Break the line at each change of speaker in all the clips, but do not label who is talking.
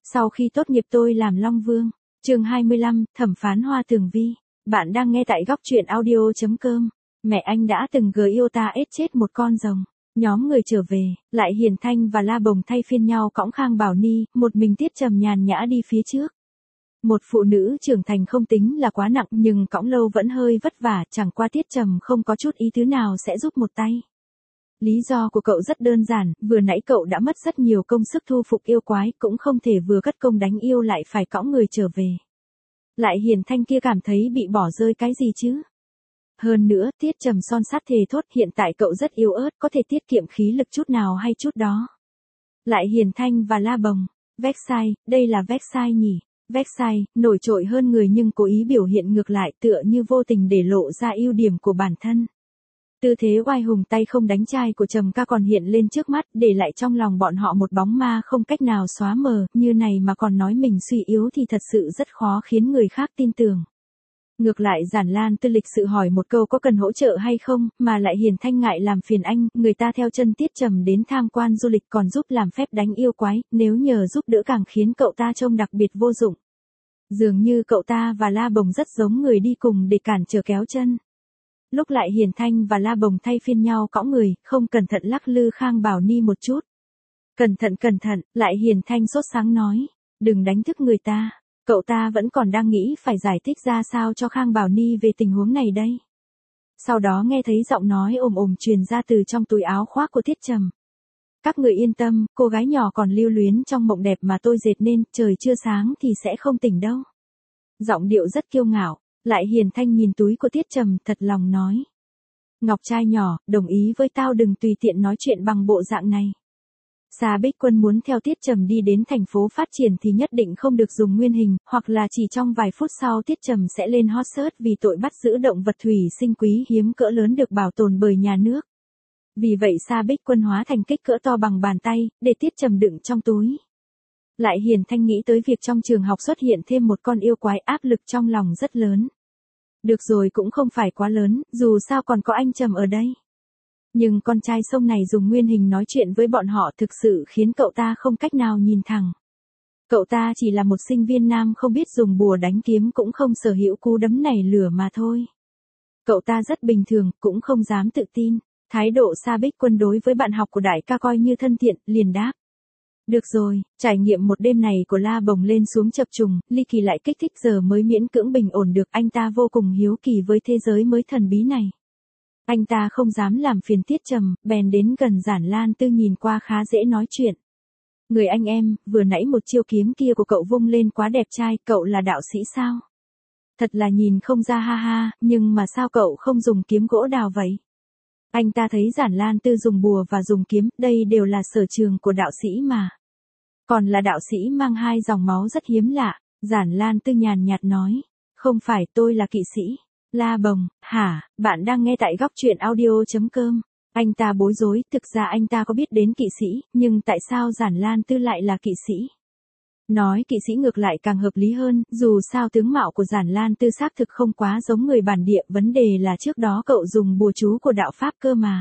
Sau khi tốt nghiệp tôi làm Long Vương. Chương 25, thẩm phán Hoa Tường Vi. Bạn đang nghe tại góc truyện audio.com. Mẹ anh đã từng gờ yêu ta ết chết một con rồng. Nhóm người trở về, lại Hiền Thanh và La Bồng thay phiên nhau cõng Khang Bảo Ni, một mình Tiết Trầm nhàn nhã đi phía trước. Một phụ nữ trưởng thành không tính là quá nặng nhưng cõng lâu vẫn hơi vất vả, chẳng qua Tiết Trầm không có chút ý tứ nào sẽ giúp một tay. Lý do của cậu rất đơn giản, vừa nãy cậu đã mất rất nhiều công sức thu phục yêu quái, cũng không thể vừa cất công đánh yêu lại phải cõng người trở về. Lại Hiền Thanh kia cảm thấy bị bỏ rơi cái gì chứ? Hơn nữa, Tiết Trầm son sắt thề thốt, hiện tại cậu rất yếu ớt, có thể tiết kiệm khí lực chút nào hay chút đó. Lại Hiền Thanh và La Bồng. Vexai, đây là Vexai nhỉ? Vexai, nổi trội hơn người nhưng cố ý biểu hiện ngược lại, tựa như vô tình để lộ ra ưu điểm của bản thân. Tư thế oai hùng tay không đánh trai của Trầm ca còn hiện lên trước mắt, để lại trong lòng bọn họ một bóng ma không cách nào xóa mờ, như này mà còn nói mình suy yếu thì thật sự rất khó khiến người khác tin tưởng. Ngược lại Giản Lan Tư lịch sự hỏi một câu có cần hỗ trợ hay không, mà lại Hiền Thanh ngại làm phiền anh, người ta theo chân Tiết Trầm đến tham quan du lịch còn giúp làm phép đánh yêu quái, nếu nhờ giúp đỡ càng khiến cậu ta trông đặc biệt vô dụng. Dường như cậu ta và La Bồng rất giống người đi cùng để cản trở kéo chân. Lúc lại Hiền Thanh và La Bồng thay phiên nhau cõng người, không cẩn thận lắc lư Khang Bảo Ni một chút. Cẩn thận, lại Hiền Thanh sốt sáng nói, đừng đánh thức người ta. Cậu ta vẫn còn đang nghĩ phải giải thích ra sao cho Khang Bảo Ni về tình huống này đây. Sau đó nghe thấy giọng nói ồm truyền ra từ trong túi áo khoác của Tiết Trầm. Các người yên tâm, cô gái nhỏ còn lưu luyến trong mộng đẹp mà tôi dệt nên, trời chưa sáng thì sẽ không tỉnh đâu. Giọng điệu rất kiêu ngạo. Lại Hiền Thanh nhìn túi của Tiết Trầm thật lòng nói. Ngọc trai nhỏ, đồng ý với tao đừng tùy tiện nói chuyện bằng bộ dạng này. Sa Bích Quân muốn theo Tiết Trầm đi đến thành phố phát triển thì nhất định không được dùng nguyên hình, hoặc là chỉ trong vài phút sau Tiết Trầm sẽ lên hot search vì tội bắt giữ động vật thủy sinh quý hiếm cỡ lớn được bảo tồn bởi nhà nước. Vì vậy Sa Bích Quân hóa thành kích cỡ to bằng bàn tay, để Tiết Trầm đựng trong túi. Lại Hiền Thanh nghĩ tới việc trong trường học xuất hiện thêm một con yêu quái, áp lực trong lòng rất lớn. Được rồi, cũng không phải quá lớn, dù sao còn có anh Trầm ở đây. Nhưng con trai sông này dùng nguyên hình nói chuyện với bọn họ thực sự khiến cậu ta không cách nào nhìn thẳng. Cậu ta chỉ là một sinh viên nam không biết dùng bùa đánh kiếm, cũng không sở hữu cú đấm nảy lửa mà thôi. Cậu ta rất bình thường, cũng không dám tự tin. Thái độ Sa Bích Quân đối với bạn học của đại ca coi như thân thiện, liền đáp. Được rồi, trải nghiệm một đêm này của La Bồng lên xuống chập trùng, ly kỳ lại kích thích giờ mới miễn cưỡng bình ổn được, anh ta vô cùng hiếu kỳ với thế giới mới thần bí này. Anh ta không dám làm phiền Tiết Trầm, bèn đến gần Giản Lan Tư, nhìn qua khá dễ nói chuyện. Người anh em, vừa nãy một chiêu kiếm kia của cậu vung lên quá đẹp trai, cậu là đạo sĩ sao? Thật là nhìn không ra ha ha, nhưng mà sao cậu không dùng kiếm gỗ đào vậy? Anh ta thấy Giản Lan Tư dùng bùa và dùng kiếm, đây đều là sở trường của đạo sĩ mà. Còn là đạo sĩ mang hai dòng máu rất hiếm lạ, Giản Lan Tư nhàn nhạt nói. Không phải, tôi là kỵ sĩ. La Bồng, hả, bạn đang nghe tại góc truyện audio.com. Anh ta bối rối, thực ra anh ta có biết đến kỵ sĩ, nhưng tại sao Giản Lan Tư lại là kỵ sĩ? Nói kỵ sĩ ngược lại càng hợp lý hơn, dù sao tướng mạo của Giản Lan Tư xác thực không quá giống người bản địa, vấn đề là trước đó cậu dùng bùa chú của đạo Pháp cơ mà.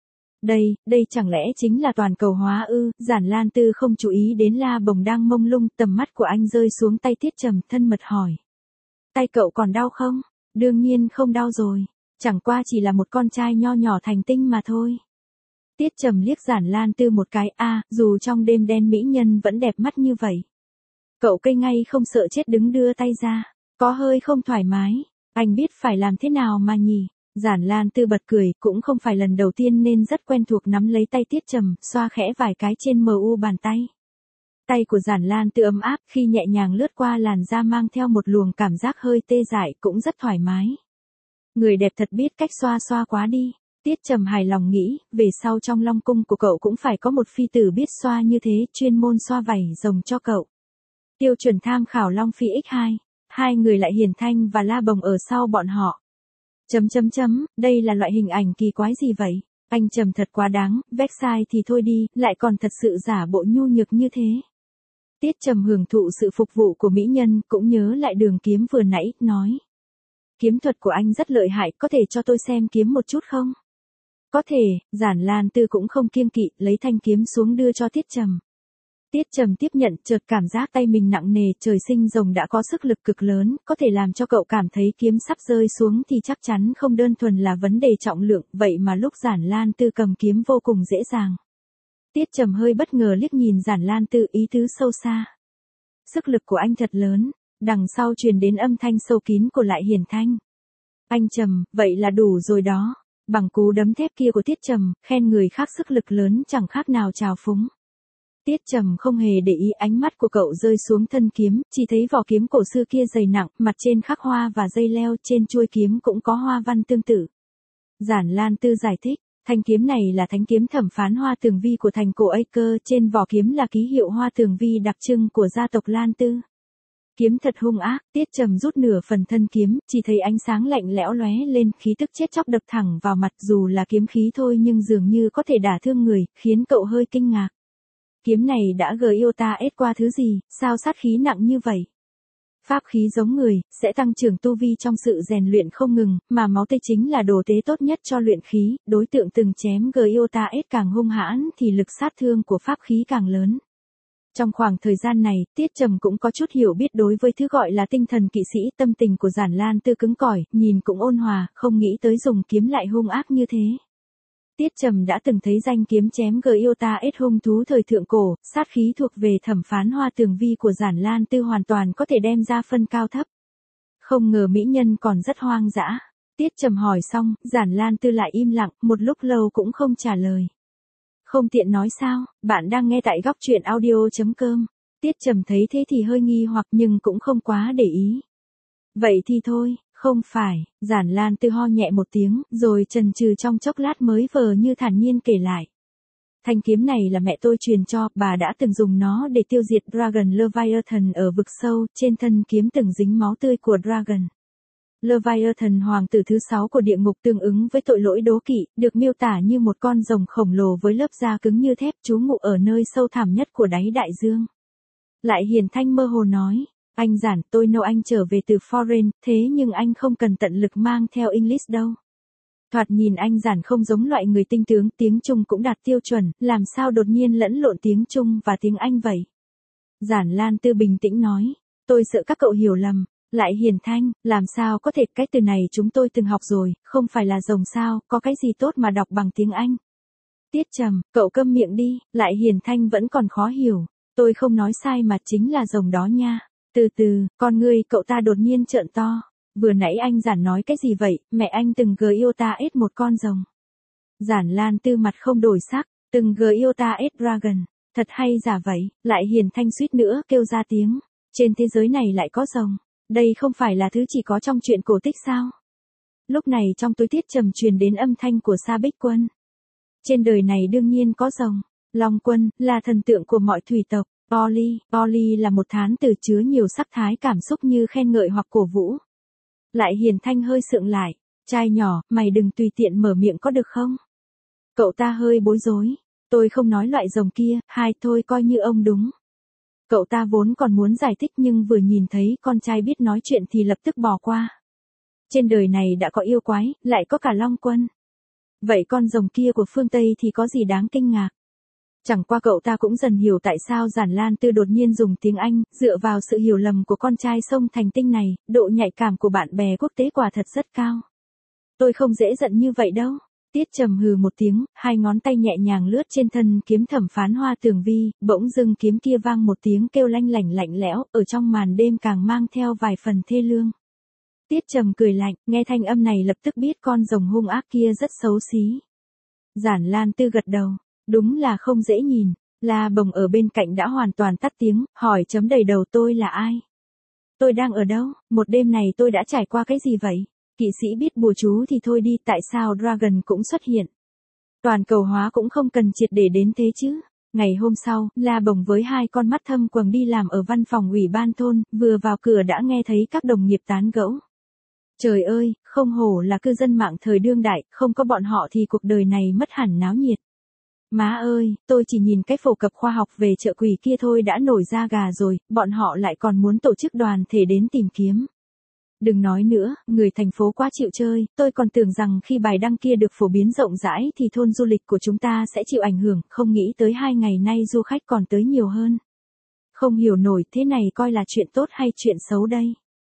Đây chẳng lẽ chính là toàn cầu hóa ư? Giản Lan Tư không chú ý đến La Bồng đang mông lung, tầm mắt của anh rơi xuống tay Tiết Trầm, thân mật hỏi. Tay cậu còn đau không? Đương nhiên không đau rồi, chẳng qua chỉ là một con trai nho nhỏ thành tinh mà thôi. Tiết Trầm liếc Giản Lan Tư một cái, dù trong đêm đen mỹ nhân vẫn đẹp mắt như vậy. Cậu cây ngay không sợ chết đứng đưa tay ra, có hơi không thoải mái, anh biết phải làm thế nào mà nhỉ? Giản Lan Tư bật cười, cũng không phải lần đầu tiên nên rất quen thuộc, nắm lấy tay Tiết Trầm, xoa khẽ vài cái trên mu bàn tay. Tay của Giản Lan Tư ấm áp, khi nhẹ nhàng lướt qua làn da mang theo một luồng cảm giác hơi tê dại, cũng rất thoải mái. Người đẹp thật biết cách xoa quá đi. Tiết Trầm hài lòng nghĩ, về sau trong Long Cung của cậu cũng phải có một phi tử biết xoa như thế, chuyên môn xoa vảy rồng cho cậu. Tiêu chuẩn tham khảo Long Phi X2. Hai người lại Hiền Thanh và La Bồng ở sau bọn họ. Đây là loại hình ảnh kỳ quái gì vậy? Anh Trầm thật quá đáng, Vexai thì thôi đi, lại còn thật sự giả bộ nhu nhược như thế. Tiết Trầm hưởng thụ sự phục vụ của mỹ nhân, cũng nhớ lại Đường Kiếm vừa nãy, nói. Kiếm thuật của anh rất lợi hại, có thể cho tôi xem kiếm một chút không? Có thể, Giản Lan Tư cũng không kiêng kỵ, lấy thanh kiếm xuống đưa cho Tiết Trầm. Tiết Trầm tiếp nhận, chợt cảm giác tay mình nặng nề, trời sinh rồng đã có sức lực cực lớn, có thể làm cho cậu cảm thấy kiếm sắp rơi xuống thì chắc chắn không đơn thuần là vấn đề trọng lượng, vậy mà lúc Giản Lan Tư cầm kiếm vô cùng dễ dàng. Tiết Trầm hơi bất ngờ liếc nhìn Giản Lan Tư, ý tứ sâu xa. Sức lực của anh thật lớn, đằng sau truyền đến âm thanh sâu kín của Lại Hiển Thanh. Anh Trầm, vậy là đủ rồi đó. Bằng cú đấm thép kia của Tiết Trầm, khen người khác sức lực lớn chẳng khác nào trào phúng. Tiết Trầm không hề để ý, ánh mắt của cậu rơi xuống thân kiếm, chỉ thấy vỏ kiếm cổ xưa kia dày nặng, mặt trên khắc hoa và dây leo, trên chuôi kiếm cũng có hoa văn tương tự. Giản Lan Tư giải thích, thanh kiếm này là thánh kiếm thẩm phán Hoa Tường Vi của thành cổ Acre, trên vỏ kiếm là ký hiệu Hoa Tường Vi đặc trưng của gia tộc Lan Tư. Kiếm thật hung ác, Tiết Trầm rút nửa phần thân kiếm, chỉ thấy ánh sáng lạnh lẽo lóe lên, khí tức chết chóc đập thẳng vào mặt, dù là kiếm khí thôi nhưng dường như có thể đả thương người, khiến cậu hơi kinh ngạc. Kiếm này đã GIOTA qua thứ gì, sao sát khí nặng như vậy? Pháp khí giống người, sẽ tăng trưởng tu vi trong sự rèn luyện không ngừng, mà máu tươi chính là đồ tế tốt nhất cho luyện khí, đối tượng từng chém GIOTA càng hung hãn thì lực sát thương của pháp khí càng lớn. Trong khoảng thời gian này, Tiết Trầm cũng có chút hiểu biết đối với thứ gọi là tinh thần kỵ sĩ, tâm tình của Giản Lan Tư cứng cỏi, nhìn cũng ôn hòa, không nghĩ tới dùng kiếm lại hung ác như thế. Tiết Trầm đã từng thấy danh kiếm chém GIOTA hung thú thời thượng cổ, sát khí thuộc về thẩm phán Hoa Tường Vi của Giản Lan Tư hoàn toàn có thể đem ra phân cao thấp. Không ngờ mỹ nhân còn rất hoang dã. Tiết Trầm hỏi xong, Giản Lan Tư lại im lặng, một lúc lâu cũng không trả lời. Không tiện nói sao, bạn đang nghe tại góc truyện audio.com. Tiết Trầm thấy thế thì hơi nghi hoặc nhưng cũng không quá để ý. Vậy thì thôi, không phải, Giản Lan Tư ho nhẹ một tiếng, rồi chần chừ trong chốc lát mới vờ như thản nhiên kể lại. Thanh kiếm này là mẹ tôi truyền cho, bà đã từng dùng nó để tiêu diệt Dragon Leviathan ở vực sâu, trên thân kiếm từng dính máu tươi của Dragon. Leviathan hoàng tử thứ 6 của địa ngục tương ứng với tội lỗi đố kỵ, được miêu tả như một con rồng khổng lồ với lớp da cứng như thép trú ngụ ở nơi sâu thẳm nhất của đáy đại dương. Lại Hiển Thanh mơ hồ nói, anh Giản, tôi know anh trở về từ Foreign, thế nhưng anh không cần tận lực mang theo English đâu. Thoạt nhìn anh Giản không giống loại người tinh tướng, tiếng Trung cũng đạt tiêu chuẩn, làm sao đột nhiên lẫn lộn tiếng Trung và tiếng Anh vậy? Giản Lan Tư bình tĩnh nói, tôi sợ các cậu hiểu lầm. Lại Hiển Thanh, làm sao có thể, cái từ này chúng tôi từng học rồi, không phải là rồng sao, có cái gì tốt mà đọc bằng tiếng Anh. Tiết Trầm, cậu câm miệng đi, Lại Hiển Thanh vẫn còn khó hiểu, tôi không nói sai mà chính là rồng đó nha. Từ từ, con ngươi cậu ta đột nhiên trợn to, vừa nãy anh Giản nói cái gì vậy, mẹ anh từng GIOTA một con rồng. Giản Lan Tư mặt không đổi sắc, từng GIOTA Dragon, thật hay giả vậy, Lại Hiển Thanh suýt nữa kêu ra tiếng, trên thế giới này lại có rồng. Đây không phải là thứ chỉ có trong truyện cổ tích sao? Lúc này trong túi Tiết Trầm truyền đến âm thanh của Sa Bích Quân. Trên đời này đương nhiên có rồng. Long Quân là thần tượng của mọi thủy tộc. Oli là một thán từ chứa nhiều sắc thái cảm xúc như khen ngợi hoặc cổ vũ. Lại Hiển Thanh hơi sượng lại. Trai nhỏ, mày đừng tùy tiện mở miệng có được không? Cậu ta hơi bối rối. Tôi không nói loại rồng kia, thôi coi như ông đúng. Cậu ta vốn còn muốn giải thích nhưng vừa nhìn thấy con trai biết nói chuyện thì lập tức bỏ qua. Trên đời này đã có yêu quái, lại có cả Long Quân. Vậy con rồng kia của phương Tây thì có gì đáng kinh ngạc? Chẳng qua cậu ta cũng dần hiểu tại sao Giản Lan Tư đột nhiên dùng tiếng Anh, dựa vào sự hiểu lầm của con trai sông thành tinh này, độ nhạy cảm của bạn bè quốc tế quả thật rất cao. Tôi không dễ giận như vậy đâu. Tiết Trầm hừ một tiếng, hai ngón tay nhẹ nhàng lướt trên thân kiếm thẩm phán Hoa Tường Vi, bỗng dưng kiếm kia vang một tiếng kêu lanh lảnh lạnh lẽo, ở trong màn đêm càng mang theo vài phần thê lương. Tiết Trầm cười lạnh, nghe thanh âm này lập tức biết con rồng hung ác kia rất xấu xí. Giản Lan Tư gật đầu, đúng là không dễ nhìn. La Bồng ở bên cạnh đã hoàn toàn tắt tiếng, hỏi chấm đầy đầu tôi là ai? Tôi đang ở đâu, một đêm này tôi đã trải qua cái gì vậy? Kỵ sĩ biết bùa chú thì thôi đi, tại sao Dragon cũng xuất hiện? Toàn cầu hóa cũng không cần triệt để đến thế chứ. Ngày hôm sau, La Bồng với hai con mắt thâm quầng đi làm ở văn phòng ủy ban thôn, vừa vào cửa đã nghe thấy các đồng nghiệp tán gẫu. Trời ơi, không hổ là cư dân mạng thời đương đại, không có bọn họ thì cuộc đời này mất hẳn náo nhiệt. Má ơi, tôi chỉ nhìn cái phổ cập khoa học về chợ quỷ kia thôi đã nổi da gà rồi, bọn họ lại còn muốn tổ chức đoàn thể đến tìm kiếm. Đừng nói nữa, người thành phố quá chịu chơi, tôi còn tưởng rằng khi bài đăng kia được phổ biến rộng rãi thì thôn du lịch của chúng ta sẽ chịu ảnh hưởng, không nghĩ tới 2 ngày nay du khách còn tới nhiều hơn. Không hiểu nổi thế này coi là chuyện tốt hay chuyện xấu đây.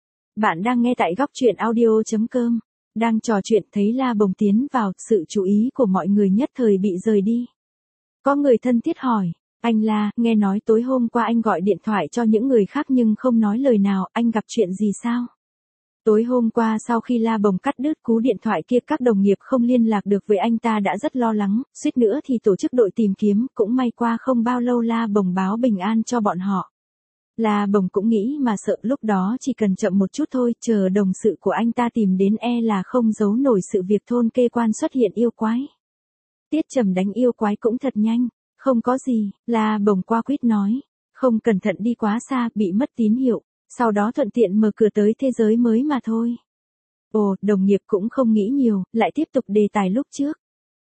Bạn đang nghe tại góc chuyện audio.com. Đang trò chuyện thấy La Bồng tiến vào, sự chú ý của mọi người nhất thời bị rời đi. Có người thân thiết hỏi, anh La, nghe nói tối hôm qua anh gọi điện thoại cho những người khác nhưng không nói lời nào, anh gặp chuyện gì sao? Tối hôm qua sau khi La Bồng cắt đứt cú điện thoại kia các đồng nghiệp không liên lạc được với anh ta đã rất lo lắng, suýt nữa thì tổ chức đội tìm kiếm, cũng may qua không bao lâu La Bồng báo bình an cho bọn họ. La Bồng cũng nghĩ mà sợ lúc đó chỉ cần chậm một chút thôi, chờ đồng sự của anh ta tìm đến là không giấu nổi sự việc thôn Kê Quan xuất hiện yêu quái. Tiết Trầm đánh yêu quái cũng thật nhanh, không có gì, La Bồng qua quýt nói, không cẩn thận đi quá xa, bị mất tín hiệu, sau đó thuận tiện mở cửa tới thế giới mới mà thôi. Ồ, đồng nghiệp cũng không nghĩ nhiều, lại tiếp tục đề tài lúc trước.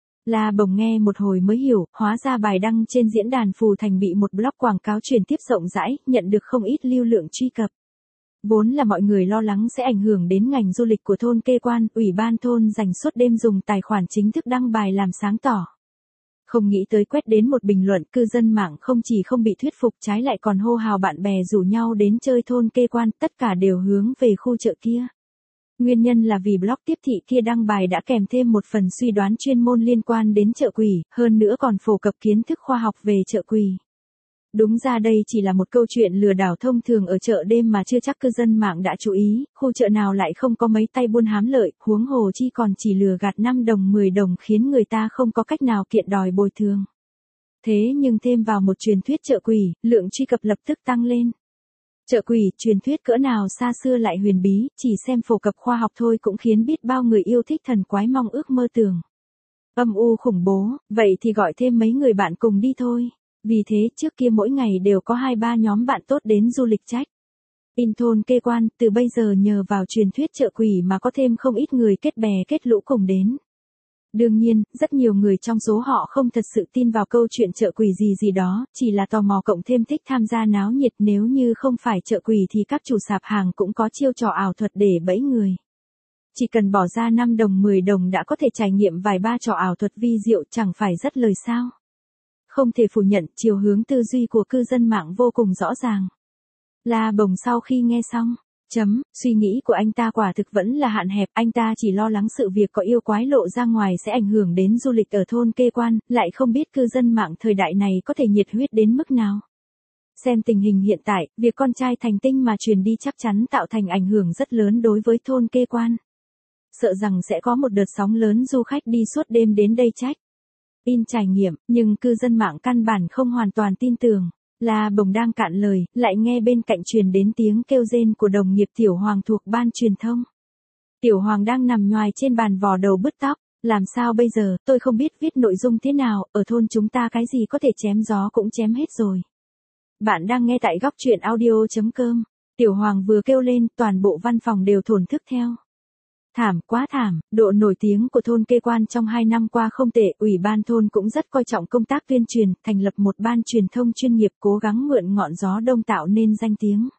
La Bồng nghe một hồi mới hiểu, hóa ra bài đăng trên diễn đàn Phù Thành bị một blog quảng cáo truyền tiếp rộng rãi, nhận được không ít lưu lượng truy cập. Vốn là mọi người lo lắng sẽ ảnh hưởng đến ngành du lịch của thôn Kê Quan, ủy ban thôn dành suốt đêm dùng tài khoản chính thức đăng bài làm sáng tỏ. Không nghĩ tới quét đến một bình luận, cư dân mạng không chỉ không bị thuyết phục trái lại còn hô hào bạn bè rủ nhau đến chơi thôn Kê Quan, tất cả đều hướng về khu chợ kia. Nguyên nhân là vì blog tiếp thị kia đăng bài đã kèm thêm một phần suy đoán chuyên môn liên quan đến chợ quỷ, hơn nữa còn phổ cập kiến thức khoa học về chợ quỷ. Đúng ra đây chỉ là một câu chuyện lừa đảo thông thường ở chợ đêm mà chưa chắc cư dân mạng đã chú ý, khu chợ nào lại không có mấy tay buôn hám lợi, huống hồ chi còn chỉ lừa gạt 5 đồng 10 đồng khiến người ta không có cách nào kiện đòi bồi thường. Thế nhưng thêm vào một truyền thuyết chợ quỷ, lượng truy cập lập tức tăng lên. Chợ quỷ, truyền thuyết cỡ nào xa xưa lại huyền bí, chỉ xem phổ cập khoa học thôi cũng khiến biết bao người yêu thích thần quái mong ước mơ tưởng. Âm u khủng bố, vậy thì gọi thêm mấy người bạn cùng đi thôi. Vì thế trước kia mỗi ngày đều có 2-3 nhóm bạn tốt đến du lịch trách. In thôn Kê Quan, từ bây giờ nhờ vào truyền thuyết chợ quỷ mà có thêm không ít người kết bè kết lũ cùng đến. Đương nhiên, rất nhiều người trong số họ không thật sự tin vào câu chuyện chợ quỷ gì đó, chỉ là tò mò cộng thêm thích tham gia náo nhiệt, nếu như không phải chợ quỷ thì các chủ sạp hàng cũng có chiêu trò ảo thuật để bẫy người. Chỉ cần bỏ ra 5 đồng 10 đồng đã có thể trải nghiệm vài ba trò ảo thuật vi diệu, chẳng phải rất lời sao. Không thể phủ nhận, chiều hướng tư duy của cư dân mạng vô cùng rõ ràng. La Bồng sau khi nghe xong, suy nghĩ của anh ta quả thực vẫn là hạn hẹp, anh ta chỉ lo lắng sự việc có yêu quái lộ ra ngoài sẽ ảnh hưởng đến du lịch ở thôn Kê Quan, lại không biết cư dân mạng thời đại này có thể nhiệt huyết đến mức nào. Xem tình hình hiện tại, việc con trai thành tinh mà truyền đi chắc chắn tạo thành ảnh hưởng rất lớn đối với thôn Kê Quan. Sợ rằng sẽ có một đợt sóng lớn du khách đi suốt đêm đến đây trách. In trải nghiệm, nhưng cư dân mạng căn bản không hoàn toàn tin tưởng. La Bồng đang cạn lời, lại nghe bên cạnh truyền đến tiếng kêu rên của đồng nghiệp Tiểu Hoàng thuộc ban truyền thông. Tiểu Hoàng đang nằm nhoài trên bàn vò đầu bứt tóc, làm sao bây giờ, tôi không biết viết nội dung thế nào, ở thôn chúng ta cái gì có thể chém gió cũng chém hết rồi. Bạn đang nghe tại góc chuyện audio.com. Tiểu Hoàng vừa kêu lên, toàn bộ văn phòng đều thổn thức theo. Thảm, quá thảm, độ nổi tiếng của thôn Kê Quan trong 2 năm qua không tệ, ủy ban thôn cũng rất coi trọng công tác tuyên truyền, thành lập một ban truyền thông chuyên nghiệp cố gắng mượn ngọn gió đông tạo nên danh tiếng.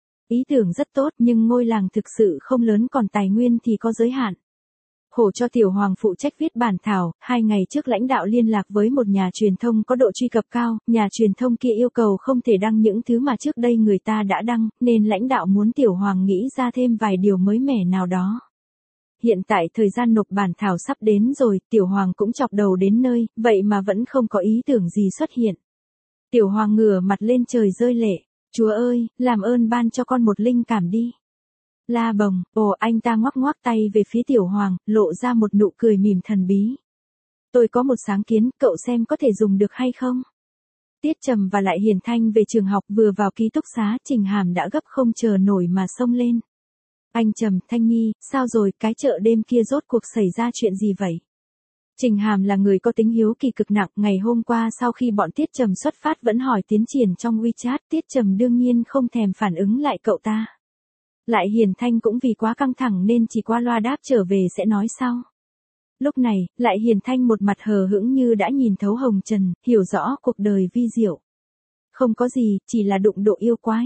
Ý tưởng rất tốt nhưng ngôi làng thực sự không lớn còn tài nguyên thì có giới hạn. Khổ cho Tiểu Hoàng phụ trách viết bản thảo, 2 ngày trước lãnh đạo liên lạc với một nhà truyền thông có độ truy cập cao, nhà truyền thông kia yêu cầu không thể đăng những thứ mà trước đây người ta đã đăng, nên lãnh đạo muốn Tiểu Hoàng nghĩ ra thêm vài điều mới mẻ nào đó. Hiện tại thời gian nộp bản thảo sắp đến rồi, Tiểu Hoàng cũng chọc đầu đến nơi, vậy mà vẫn không có ý tưởng gì xuất hiện. Tiểu Hoàng ngửa mặt lên trời rơi lệ, Chúa ơi, làm ơn ban cho con một linh cảm đi. La Bồng, anh ta ngoắc ngoắc tay về phía Tiểu Hoàng, lộ ra một nụ cười mỉm thần bí. Tôi có một sáng kiến, cậu xem có thể dùng được hay không? Tiết Trầm và lại Hiền Thanh về trường học vừa vào ký túc xá, Trình Hàm đã gấp không chờ nổi mà xông lên. Anh Trầm, Thanh Nhi, sao rồi, cái chợ đêm kia rốt cuộc xảy ra chuyện gì vậy? Trình Hàm là người có tính hiếu kỳ cực nặng, ngày hôm qua sau khi bọn Tiết Trầm xuất phát vẫn hỏi tiến triển trong WeChat, Tiết Trầm đương nhiên không thèm phản ứng lại cậu ta. Lại Hiền Thanh cũng vì quá căng thẳng nên chỉ qua loa đáp trở về sẽ nói sau. Lúc này, Lại Hiền Thanh một mặt hờ hững như đã nhìn thấu hồng trần, hiểu rõ cuộc đời vi diệu. Không có gì, chỉ là đụng độ yêu quái.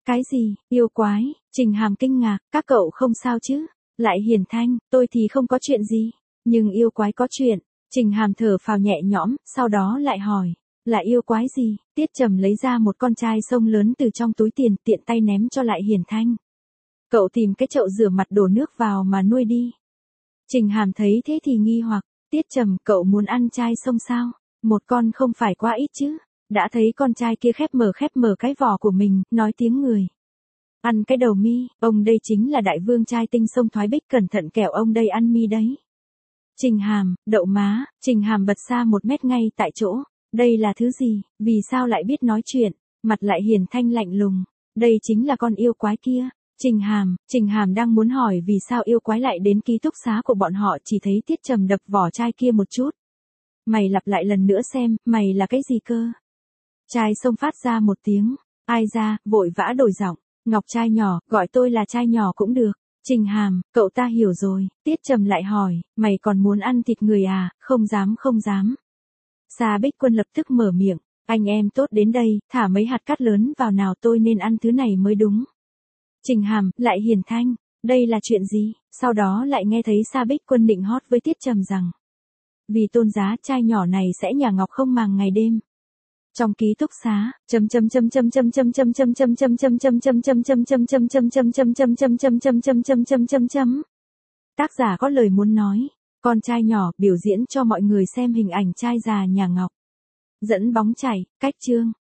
Cái gì, yêu quái, Trình Hàm kinh ngạc, các cậu không sao chứ? Lại Hiền Thanh, tôi thì không có chuyện gì. Nhưng yêu quái có chuyện, Trình Hàm thở phào nhẹ nhõm, sau đó lại hỏi. Là yêu quái gì? Tiết Trầm lấy ra một con chai sông lớn từ trong túi tiền, tiện tay ném cho lại Hiền Thanh. Cậu tìm cái chậu rửa mặt đổ nước vào mà nuôi đi. Trình Hàm thấy thế thì nghi hoặc, Tiết Trầm, cậu muốn ăn chai sông sao? Một con không phải quá ít chứ? Đã thấy con trai kia khép mở cái vỏ của mình, nói tiếng người. Ăn cái đầu mi, ông đây chính là đại vương trai tinh sông Thoái Bích, cẩn thận kẻo ông đây ăn mi đấy. Trình Hàm, đậu má, Trình Hàm bật xa 1 mét ngay tại chỗ. Đây là thứ gì, vì sao lại biết nói chuyện, mặt lại Hiền Thanh lạnh lùng. Đây chính là con yêu quái kia. Trình Hàm đang muốn hỏi vì sao yêu quái lại đến ký túc xá của bọn họ, chỉ thấy Tiết Trầm đập vỏ chai kia một chút. Mày lặp lại lần nữa xem, mày là cái gì cơ? Chai sông phát ra một tiếng, ai ra, vội vã đổi giọng, Ngọc trai nhỏ, gọi tôi là trai nhỏ cũng được. Trình Hàm, cậu ta hiểu rồi. Tiết Trầm lại hỏi, mày còn muốn ăn thịt người à? Không dám. Sa Bích Quân lập tức mở miệng, anh em tốt đến đây, thả mấy hạt cát lớn vào nào, tôi nên ăn thứ này mới đúng. Trình Hàm, lại Hiền Thanh, đây là chuyện gì? Sau đó lại nghe thấy Sa Bích Quân định hót với Tiết Trầm rằng, vì tôn giá trai nhỏ này sẽ nhà ngọc không màng ngày đêm. Trong ký túc xá, tác giả có lời muốn nói, con trai nhỏ biểu diễn cho mọi người xem hình ảnh trai già nhà Ngọc. Dẫn bóng chảy, cách chương.